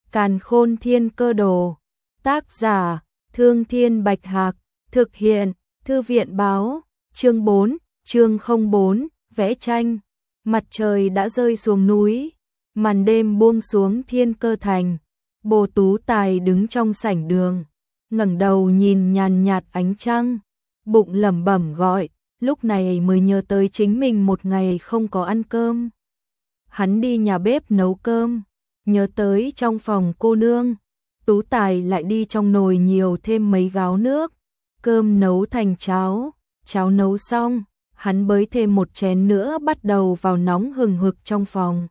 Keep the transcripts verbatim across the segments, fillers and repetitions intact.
Càn Khôn Thiên Cơ Đồ. Tác giả: Thương Thiên Bạch Hạc. Thực hiện: Thư viện Báo. Chương bốn, chương không bốn, vẽ tranh. Mặt trời đã rơi xuống núi, màn đêm buông xuống Thiên Cơ Thành. Bồ Tú Tài đứng trong sảnh đường, ngẩng đầu nhìn nhàn nhạt ánh trăng, bụng lẩm bẩm gọi, lúc này mới nhớ tới chính mình một ngày không có ăn cơm. Hắn đi nhà bếp nấu cơm, nhớ tới trong phòng cô nương, Tú Tài lại đi trong nồi nhiều thêm mấy gáo nước, cơm nấu thành cháo, cháo nấu xong, hắn bới thêm một chén nữa bắt đầu vào nóng hừng hực trong phòng.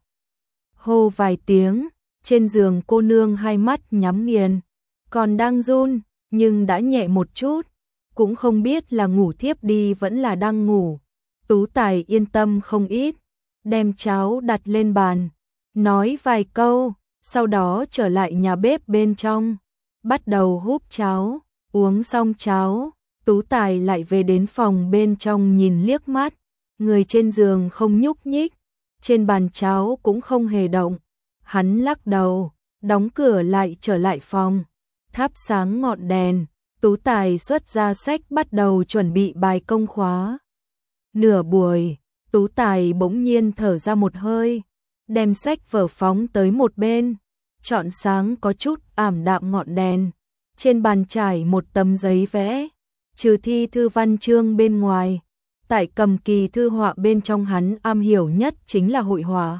Hô vài tiếng, trên giường cô nương hai mắt nhắm nghiền, còn đang run, nhưng đã nhẹ một chút, cũng không biết là ngủ thiếp đi vẫn là đang ngủ. Tú Tài yên tâm không ít, đem cháo đặt lên bàn, nói vài câu, sau đó trở lại nhà bếp bên trong, bắt đầu húp cháo, uống xong cháo, Tú Tài lại về đến phòng bên trong nhìn liếc mắt, người trên giường không nhúc nhích, trên bàn cháo cũng không hề động. Hắn lắc đầu, đóng cửa lại trở lại phòng, thắp sáng ngọn đèn, Tú Tài xuất ra sách bắt đầu chuẩn bị bài công khóa. Nửa buổi, Tú Tài bỗng nhiên thở ra một hơi, đem sách vở phóng tới một bên, chọn sáng có chút ảm đạm ngọn đèn, trên bàn trải một tấm giấy vẽ, trừ thi thư văn chương bên ngoài, tại cầm kỳ thư họa bên trong hắn am hiểu nhất chính là hội họa.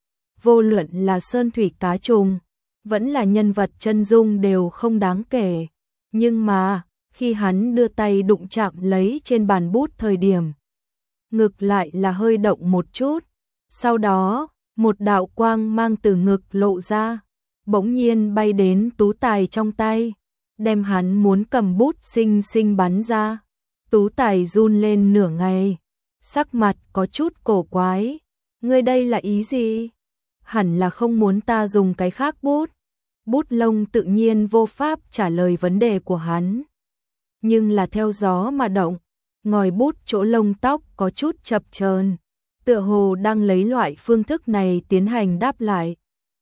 Vô luận là sơn thủy cá trùng, vẫn là nhân vật chân dung đều không đáng kể, nhưng mà, khi hắn đưa tay đụng chạm lấy trên bàn bút thời điểm, ngực lại là hơi động một chút, sau đó, một đạo quang mang từ ngực lộ ra, bỗng nhiên bay đến Tú Tài trong tay, đem hắn muốn cầm bút xinh xinh bắn ra. Tú Tài run lên nửa ngày, sắc mặt có chút cổ quái, ngươi đây là ý gì? Hẳn là không muốn ta dùng cái khác bút. Bút lông tự nhiên vô pháp trả lời vấn đề của hắn, nhưng là theo gió mà động, ngòi bút chỗ lông tóc có chút chập chờn, tựa hồ đang lấy loại phương thức này tiến hành đáp lại.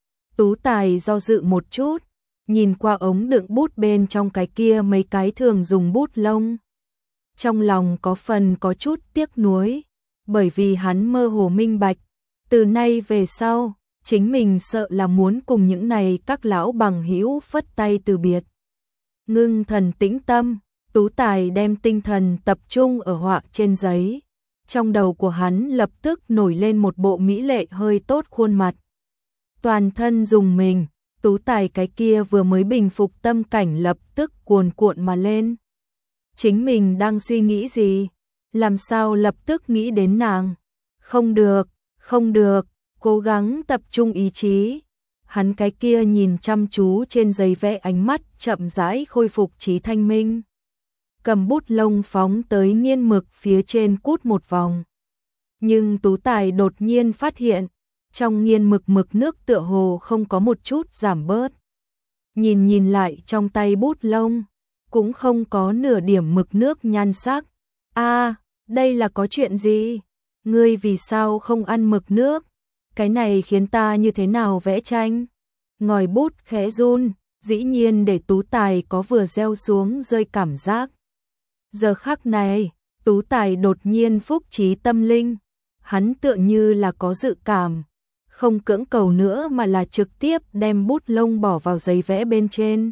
Tú Tài do dự một chút, nhìn qua ống đựng bút bên trong cái kia mấy cái thường dùng bút lông. Trong lòng có phần có chút tiếc nuối, bởi vì hắn mơ hồ minh bạch, từ nay về sau, chính mình sợ là muốn cùng những này các lão bằng hữu phất tay từ biệt. Ngưng thần tĩnh tâm, Tú Tài đem tinh thần tập trung ở họa trên giấy. Trong đầu của hắn lập tức nổi lên một bộ mỹ lệ hơi tốt khuôn mặt. Toàn thân dùng mình, Tú Tài cái kia vừa mới bình phục tâm cảnh lập tức cuồn cuộn mà lên. Chính mình đang suy nghĩ gì? Làm sao lập tức nghĩ đến nàng? Không được, không được, cố gắng tập trung ý chí. Hắn cái kia nhìn chăm chú trên giấy vẽ, ánh mắt chậm rãi khôi phục trí thanh minh. Cầm bút lông phóng tới nghiên mực phía trên cút một vòng. Nhưng Tú Tài đột nhiên phát hiện, trong nghiên mực mực nước tựa hồ không có một chút giảm bớt. Nhìn nhìn lại trong tay bút lông, cũng không có nửa điểm mực nước nhan sắc. A, đây là có chuyện gì? Ngươi vì sao không ăn mực nước? Cái này khiến ta như thế nào vẽ tranh? Ngòi bút khẽ run, dĩ nhiên để Tú Tài có vừa gieo xuống rơi cảm giác. Giờ khắc này, Tú Tài đột nhiên phúc trí tâm linh, hắn tựa như là có dự cảm, không cưỡng cầu nữa mà là trực tiếp đem bút lông bỏ vào giấy vẽ bên trên.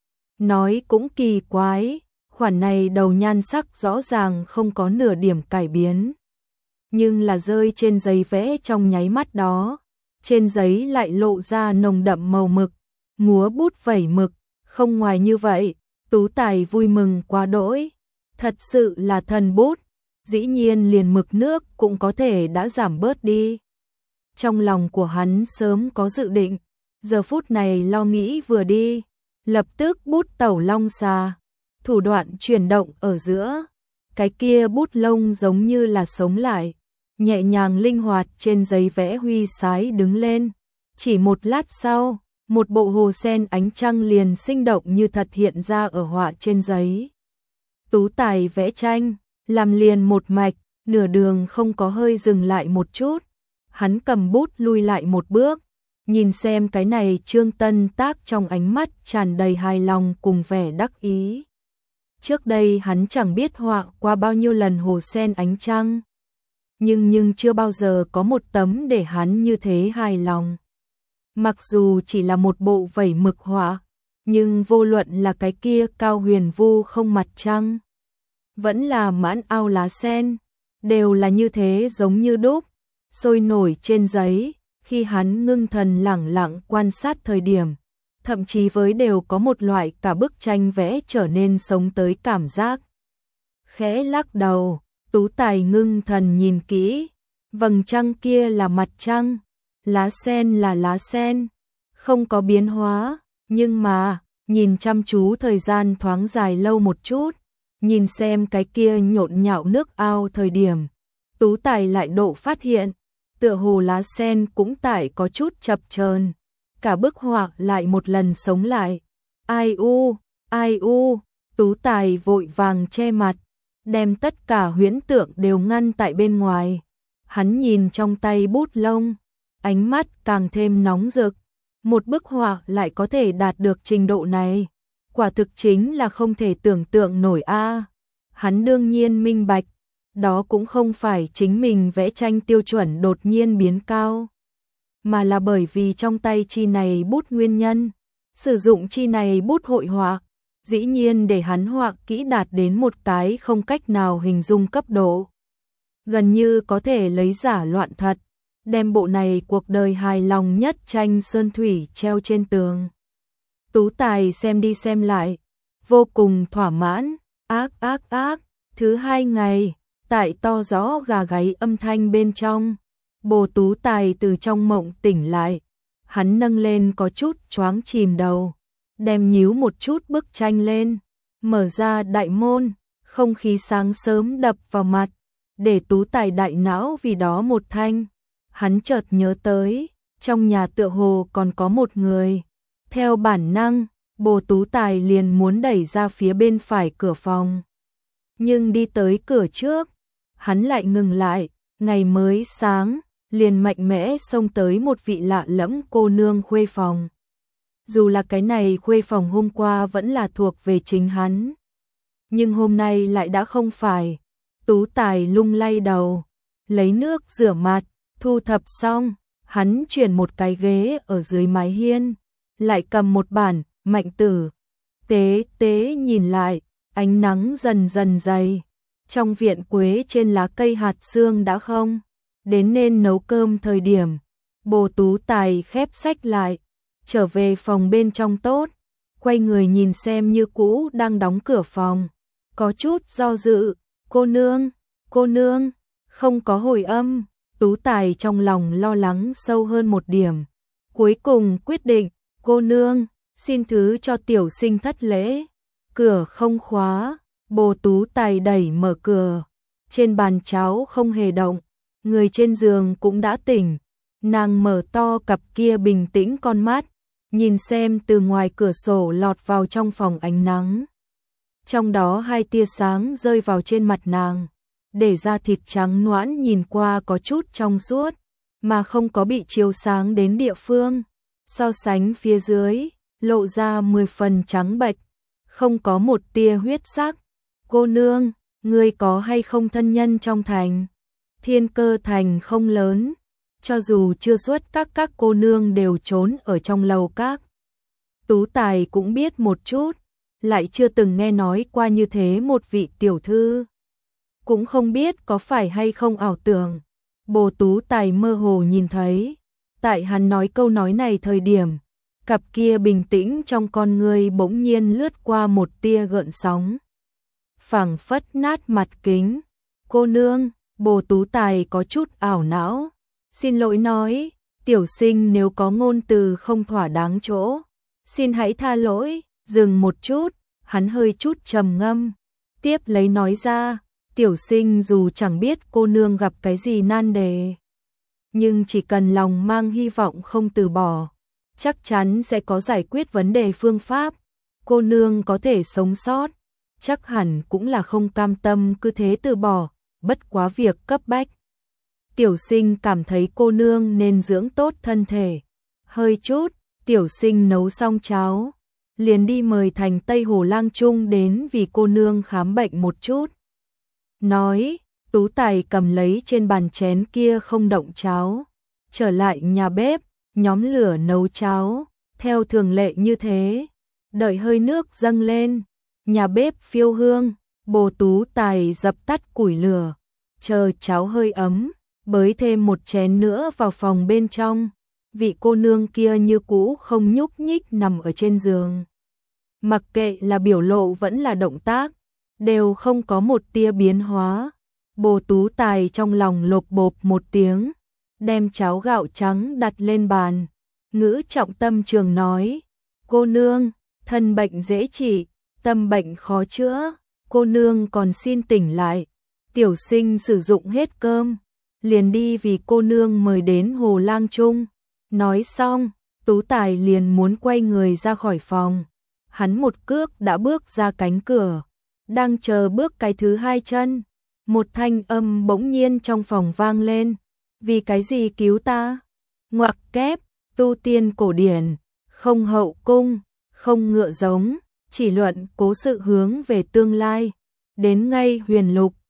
Nói cũng kỳ quái, khoản này đầu nhan sắc rõ ràng không có nửa điểm cải biến. Nhưng là rơi trên giấy vẽ trong nháy mắt đó, trên giấy lại lộ ra nồng đậm màu mực, múa bút vẩy mực, không ngoài như vậy, Tú Tài vui mừng quá đỗi. Thật sự là thần bút, dĩ nhiên liền mực nước cũng có thể đã giảm bớt đi. Trong lòng của hắn sớm có dự định, giờ phút này lo nghĩ vừa đi, lập tức bút tẩu long xà, thủ đoạn chuyển động ở giữa, cái kia bút lông giống như là sống lại, nhẹ nhàng linh hoạt trên giấy vẽ huy sái đứng lên. Chỉ một lát sau, một bộ hồ sen ánh trăng liền sinh động như thật hiện ra ở họa trên giấy. Tú Tài vẽ tranh, làm liền một mạch, nửa đường không có hơi dừng lại một chút. Hắn cầm bút lui lại một bước, Nhìn xem cái này Trương Tân Tác trong ánh mắt tràn đầy hài lòng cùng vẻ đắc ý. Trước đây hắn chẳng biết họa qua bao nhiêu lần hồ sen ánh trăng. Nhưng nhưng chưa bao giờ có một tấm để hắn như thế hài lòng. Mặc dù chỉ là một bộ vẩy mực họa, nhưng vô luận là cái kia cao huyền vu không mặt trăng, vẫn là mãn ao lá sen, đều là như thế giống như đúc, sôi nổi trên giấy, khi hắn ngưng thần lẳng lặng quan sát thời điểm, thậm chí với đều có một loại cả bức tranh vẽ trở nên sống tới cảm giác. Khẽ lắc đầu, Tú Tài ngưng thần nhìn kỹ, vầng trăng kia là mặt trăng, lá sen là lá sen, không có biến hóa, nhưng mà, nhìn chăm chú thời gian thoáng dài lâu một chút, nhìn xem cái kia nhộn nhạo nước ao thời điểm, Tú Tài lại độ phát hiện, tựa hồ lá sen cũng tại có chút chập chờn, cả bức họa lại một lần sống lại. Ai u, ai u, Tú Tài vội vàng che mặt, đem tất cả huyễn tượng đều ngăn tại bên ngoài. Hắn nhìn trong tay bút lông, ánh mắt càng thêm nóng rực. Một bức họa lại có thể đạt được trình độ này, quả thực chính là không thể tưởng tượng nổi a. Hắn đương nhiên minh bạch, đó cũng không phải chính mình vẽ tranh tiêu chuẩn đột nhiên biến cao, mà là bởi vì trong tay chi này bút nguyên nhân. Sử dụng chi này bút hội họa, dĩ nhiên để hắn họa kỹ đạt đến một cái không cách nào hình dung cấp độ. Gần như có thể lấy giả loạn thật, đem bộ này cuộc đời hài lòng nhất tranh sơn thủy treo trên tường. Tú Tài xem đi xem lại, vô cùng thỏa mãn, ác ác ác, thứ hai ngày, tại to gió gà gáy âm thanh bên trong, Bồ Tú Tài từ trong mộng tỉnh lại, hắn nâng lên có chút choáng chìm đầu, đem nhíu một chút bức tranh lên, mở ra đại môn, không khí sáng sớm đập vào mặt, để Tú Tài đại não vì đó một thanh. Hắn chợt nhớ tới, trong nhà tựa hồ còn có một người. Theo bản năng, Bồ Tú Tài liền muốn đẩy ra phía bên phải cửa phòng. Nhưng đi tới cửa trước, hắn lại ngừng lại, ngày mới sáng, liền mạnh mẽ xông tới một vị lạ lẫm cô nương khuê phòng. Dù là cái này khuê phòng hôm qua vẫn là thuộc về chính hắn, nhưng hôm nay lại đã không phải. Tú Tài lung lay đầu, lấy nước rửa mặt, thu thập xong, hắn chuyển một cái ghế ở dưới mái hiên, lại cầm một bản Mạnh Tử. Tế tế nhìn lại, ánh nắng dần dần dày, trong viện quế trên lá cây hạt sương đã không, đến nên nấu cơm thời điểm. Bồ Tú Tài khép sách lại, trở về phòng bên trong tốt, quay người nhìn xem như cũ đang đóng cửa phòng, có chút do dự, cô nương, cô nương, không có hồi âm. Tú Tài trong lòng lo lắng sâu hơn một điểm, cuối cùng quyết định, cô nương, xin thứ cho tiểu sinh thất lễ. Cửa không khóa, Bồ Tú Tài đẩy mở cửa, trên bàn cháo không hề động, người trên giường cũng đã tỉnh, nàng mở to cặp kia bình tĩnh con mắt, nhìn xem từ ngoài cửa sổ lọt vào trong phòng ánh nắng. Trong đó hai tia sáng rơi vào trên mặt nàng, để da thịt trắng nõn nhìn qua có chút trong suốt, mà không có bị chiếu sáng đến địa phương. So sánh phía dưới, lộ ra mười phần trắng bệch, không có một tia huyết sắc. Cô nương, ngươi có hay không thân nhân trong thành? Thiên Cơ thành không lớn, cho dù chưa xuất các các cô nương đều trốn ở trong lầu các. Tú Tài cũng biết một chút, lại chưa từng nghe nói qua như thế một vị tiểu thư. Cũng không biết có phải hay không ảo tưởng. Bồ Tú Tài mơ hồ nhìn thấy, tại hắn nói câu nói này thời điểm, cặp kia bình tĩnh trong con người bỗng nhiên lướt qua một tia gợn sóng. Phảng phất nát mặt kính. Cô nương, Bồ Tú Tài có chút ảo não, xin lỗi nói, tiểu sinh nếu có ngôn từ không thỏa đáng chỗ, xin hãy tha lỗi. Dừng một chút, hắn hơi chút trầm ngâm, tiếp lấy nói ra, tiểu sinh dù chẳng biết cô nương gặp cái gì nan đề, nhưng chỉ cần lòng mang hy vọng không từ bỏ, chắc chắn sẽ có giải quyết vấn đề phương pháp. Cô nương có thể sống sót, chắc hẳn cũng là không cam tâm cứ thế từ bỏ, bất quá việc cấp bách. Tiểu sinh cảm thấy cô nương nên dưỡng tốt thân thể, Hơi chút, tiểu sinh nấu xong cháo, liền đi mời thành Tây Hồ Lang Trung đến vì cô nương khám bệnh một chút. Nói, Tú Tài cầm lấy trên bàn chén kia không động cháo, trở lại nhà bếp, nhóm lửa nấu cháo, theo thường lệ như thế. Đợi hơi nước dâng lên, nhà bếp phiêu hương, Bồ Tú Tài dập tắt củi lửa, chờ cháo hơi ấm, bới thêm một chén nữa vào phòng bên trong. Vị cô nương kia như cũ không nhúc nhích nằm ở trên giường. Mặc kệ là biểu lộ vẫn là động tác, đều không có một tia biến hóa. Bồ Tú Tài trong lòng lộp bộp một tiếng, đem cháo gạo trắng đặt lên bàn, ngữ trọng tâm trường nói, cô nương, thân bệnh dễ trị, tâm bệnh khó chữa, cô nương còn xin tỉnh lại, tiểu sinh sử dụng hết cơm, liền đi vì cô nương mời đến Hồ Lang Trung. Nói xong, Tú Tài liền muốn quay người ra khỏi phòng, hắn một cước đã bước ra cánh cửa, đang chờ bước cái thứ hai chân. Một thanh âm bỗng nhiên trong phòng vang lên, vì cái gì cứu ta? Ngoặc kép, tu tiên cổ điển, không hậu cung, không ngựa giống, chỉ luận cố sự hướng về tương lai, đến ngay huyền lục.